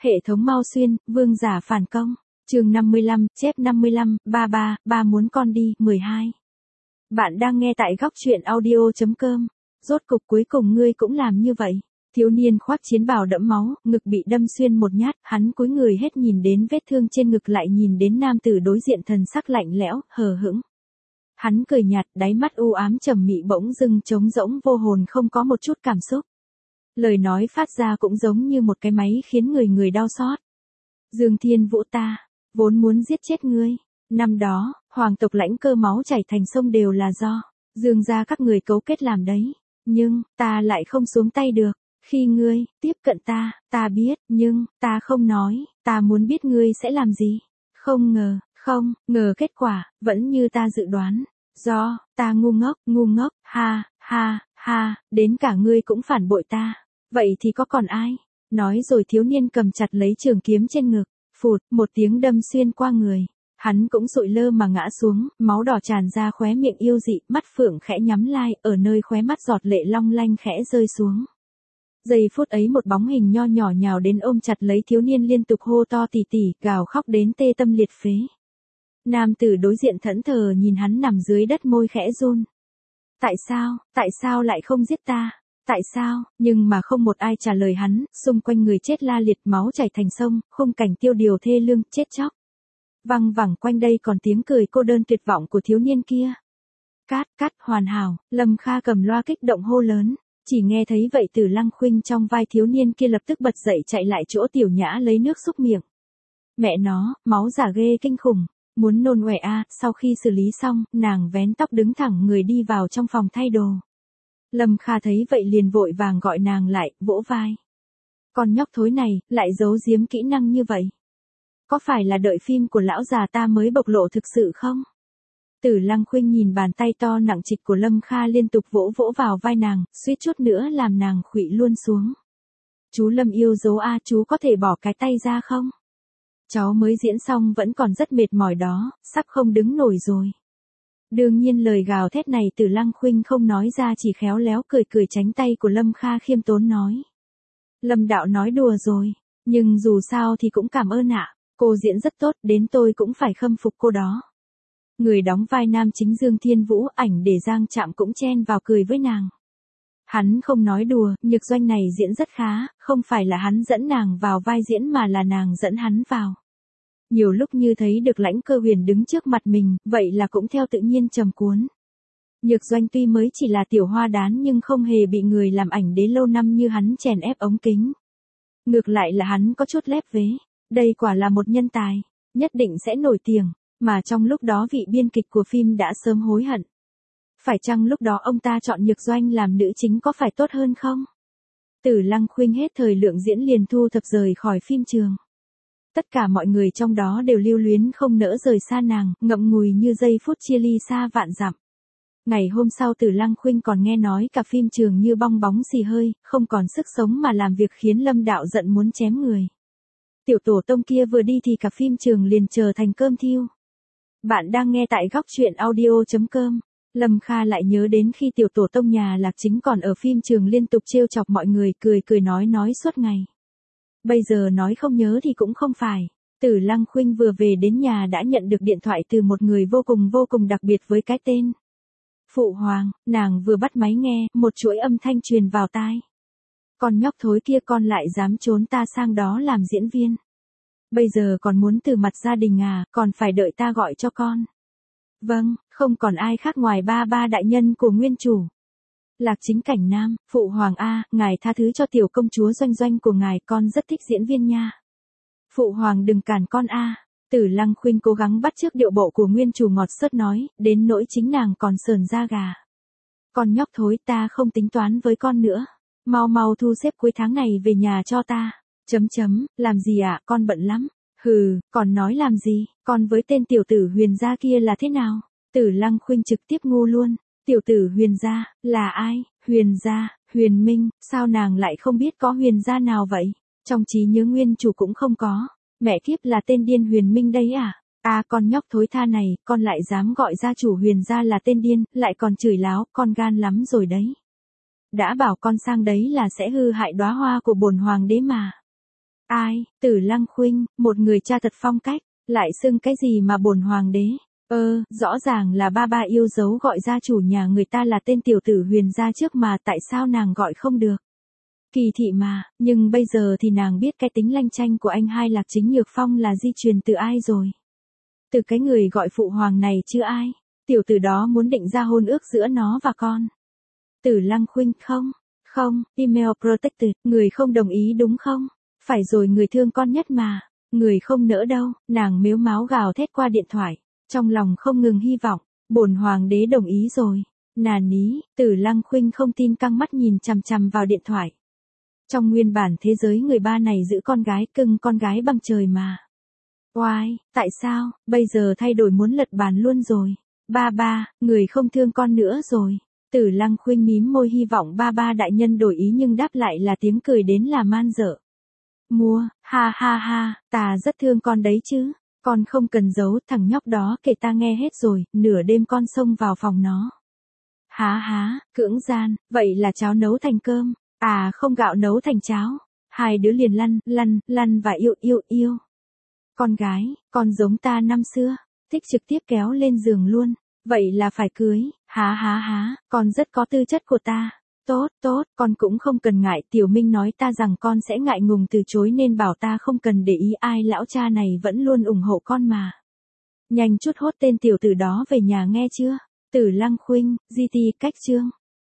Hệ thống Mao Xuyên, vương giả phản công. Chương 55, chép 55, ba muốn con đi, 12. Bạn đang nghe tại góc truyện audio.com. Rốt cục cuối cùng ngươi cũng làm như vậy. Thiếu niên khoác chiến bào đẫm máu, ngực bị đâm xuyên một nhát, hắn cúi người hết nhìn đến vết thương trên ngực lại nhìn đến nam tử đối diện thần sắc lạnh lẽo, hờ hững. Hắn cười nhạt, đáy mắt u ám trầm mị bỗng dưng trống rỗng vô hồn không có một chút cảm xúc. Lời nói phát ra cũng giống như một cái máy khiến người đau xót. Dương Thiên Vũ ta, vốn muốn giết chết ngươi. Năm đó, hoàng tộc lãnh cơ máu chảy thành sông đều là do Dương gia các người cấu kết làm đấy. Nhưng, ta lại không xuống tay được. Khi ngươi tiếp cận ta biết, nhưng, ta không nói, ta muốn biết ngươi sẽ làm gì. Không ngờ kết quả, vẫn như ta dự đoán. Do, ta ngu ngốc, ha, đến cả ngươi cũng phản bội ta. Vậy thì có còn ai? Nói rồi thiếu niên cầm chặt lấy trường kiếm trên ngực, phụt, một tiếng đâm xuyên qua người. Hắn cũng sụi lơ mà ngã xuống, máu đỏ tràn ra khóe miệng yêu dị, mắt phượng khẽ nhắm lai, ở nơi khóe mắt giọt lệ long lanh khẽ rơi xuống. Giây phút ấy một bóng hình nho nhỏ nhào đến ôm chặt lấy thiếu niên liên tục hô to tỉ tỉ, gào khóc đến tê tâm liệt phế. Nam tử đối diện thẫn thờ nhìn hắn nằm dưới đất môi khẽ run. Tại sao lại không giết ta? Tại sao? Nhưng mà không một ai trả lời hắn, xung quanh người chết la liệt máu chảy thành sông, khung cảnh tiêu điều thê lương, chết chóc. Văng vẳng quanh đây còn tiếng cười cô đơn tuyệt vọng của thiếu niên kia. Cát, hoàn hảo, Lâm Kha cầm loa kích động hô lớn. Chỉ nghe thấy vậy Tử Lăng Khuynh trong vai thiếu niên kia lập tức bật dậy chạy lại chỗ Tiểu Nhã lấy nước xúc miệng. Mẹ nó, máu giả ghê kinh khủng, muốn nôn ọe a. Sau khi xử lý xong, nàng vén tóc đứng thẳng người đi vào trong phòng thay đồ. Lâm Kha thấy vậy liền vội vàng gọi nàng lại, vỗ vai. Con nhóc thối này, lại giấu giếm kỹ năng như vậy. Có phải là đợi phim của lão già ta mới bộc lộ thực sự không? Tử Lăng Khuynh nhìn bàn tay to nặng trịch của Lâm Kha liên tục vỗ vào vai nàng, suýt chút nữa làm nàng khuỵu luôn xuống. Chú Lâm yêu dấu a, chú có thể bỏ cái tay ra không? Cháu mới diễn xong vẫn còn rất mệt mỏi đó, sắp không đứng nổi rồi. Đương nhiên lời gào thét này Tử Lăng Khuynh không nói ra, chỉ khéo léo cười tránh tay của Lâm Kha khiêm tốn nói. Lâm đạo nói đùa rồi, nhưng dù sao thì cũng cảm ơn ạ, cô diễn rất tốt, đến tôi cũng phải khâm phục cô đó. Người đóng vai nam chính Dương Thiên Vũ, ảnh để Giang Trạm cũng chen vào cười với nàng. Hắn không nói đùa, Nhược Doanh này diễn rất khá, không phải là hắn dẫn nàng vào vai diễn mà là nàng dẫn hắn vào. Nhiều lúc như thấy được Lãnh Cơ Huyền đứng trước mặt mình, vậy là cũng theo tự nhiên trầm cuốn. Nhược Doanh tuy mới chỉ là tiểu hoa đán nhưng không hề bị người làm ảnh đế lâu năm như hắn chèn ép ống kính. Ngược lại là hắn có chút lép vế, đây quả là một nhân tài, nhất định sẽ nổi tiếng, mà trong lúc đó vị biên kịch của phim đã sớm hối hận. Phải chăng lúc đó ông ta chọn Nhược Doanh làm nữ chính có phải tốt hơn không? Tử Lăng Khuynh hết thời lượng diễn liền thu thập rời khỏi phim trường. Tất cả mọi người trong đó đều lưu luyến không nỡ rời xa nàng, ngậm ngùi như giây phút chia ly xa vạn dặm. Ngày hôm sau Tử Lăng Khuynh còn nghe nói cả phim trường như bong bóng xì hơi, không còn sức sống mà làm việc khiến Lâm đạo giận muốn chém người. Tiểu tổ tông kia vừa đi thì cả phim trường liền trở thành cơm thiêu. Bạn đang nghe tại góc truyện audio.com. Lâm Kha lại nhớ đến khi tiểu tổ tông nhà Lạc Chính còn ở phim trường liên tục trêu chọc mọi người, cười nói suốt ngày. Bây giờ nói không nhớ thì cũng không phải. Tử Lăng Khuynh vừa về đến nhà đã nhận được điện thoại từ một người vô cùng đặc biệt với cái tên Phụ Hoàng. Nàng vừa bắt máy nghe, một chuỗi âm thanh truyền vào tai. Con nhóc thối kia, con lại dám trốn ta sang đó làm diễn viên. Bây giờ còn muốn từ mặt gia đình à, còn phải đợi ta gọi cho con. Vâng, không còn ai khác ngoài ba đại nhân của nguyên chủ. Lạc Chính Cảnh Nam, Phụ Hoàng a, ngài tha thứ cho tiểu công chúa Doanh của ngài, con rất thích diễn viên nha. Phụ Hoàng đừng cản con a. Tử Lăng Khuynh cố gắng bắt chước điệu bộ của nguyên chủ ngọt xớt nói, đến nỗi chính nàng còn sờn da gà. Con nhóc thối, ta không tính toán với con nữa. Mau thu xếp cuối tháng này về nhà cho ta. Làm gì ạ, con bận lắm. Hừ, còn nói làm gì, con với tên tiểu tử Huyền gia kia là thế nào? Tử Lăng Khuynh trực tiếp ngu luôn. Tiểu tử Huyền gia, là ai? Huyền gia, Huyền Minh, sao nàng lại không biết có Huyền gia nào vậy? Trong trí nhớ nguyên chủ cũng không có. Mẹ kiếp, là tên điên Huyền Minh đấy à? À, con nhóc thối tha này, con lại dám gọi gia chủ Huyền gia là tên điên, lại còn chửi láo, con gan lắm rồi đấy. Đã bảo con sang đấy là sẽ hư hại đóa hoa của bổn hoàng đế mà. Ai, Tử Lăng Khuynh, một người cha thật phong cách, lại xưng cái gì mà bổn hoàng đế. Rõ ràng là ba ba yêu dấu gọi gia chủ nhà người ta là tên tiểu tử Huyền gia trước mà tại sao nàng gọi không được. Kỳ thị mà, nhưng bây giờ thì nàng biết cái tính lanh chanh của anh hai Lạc Chính Nhược Phong là di truyền từ ai rồi. Từ cái người gọi phụ hoàng này chứ ai. Tiểu tử đó muốn định ra hôn ước giữa nó và con. Tử Lăng Khuynh không, email protected, người không đồng ý đúng không? Phải rồi, người thương con nhất mà. Người không nỡ đâu, nàng mếu máo gào thét qua điện thoại. Trong lòng không ngừng hy vọng, bổn hoàng đế đồng ý rồi. Nà ní, Tử Lăng Khuynh không tin, căng mắt nhìn chằm chằm vào điện thoại. Trong nguyên bản thế giới người ba này giữ con gái cưng, con gái bằng trời mà. Oai, tại sao, bây giờ thay đổi muốn lật bàn luôn rồi. Ba, người không thương con nữa rồi. Tử Lăng Khuynh mím môi hy vọng ba đại nhân đổi ý, nhưng đáp lại là tiếng cười đến là man dợ. Mua, ha, ta rất thương con đấy chứ. Con không cần giấu, thằng nhóc đó kể ta nghe hết rồi, nửa đêm con xông vào phòng nó. Há, cưỡng gian, vậy là cháo nấu thành cơm, à không, gạo nấu thành cháo. Hai đứa liền lăn và yêu. Con gái, con giống ta năm xưa, thích trực tiếp kéo lên giường luôn, vậy là phải cưới, há, con rất có tư chất của ta. Tốt, con cũng không cần ngại, Tiểu Minh nói ta rằng con sẽ ngại ngùng từ chối nên bảo ta không cần để ý ai, lão cha này vẫn luôn ủng hộ con mà. Nhanh chút hốt tên tiểu tử đó về nhà nghe chưa? Tử Lăng Khuynh, GT cách chương.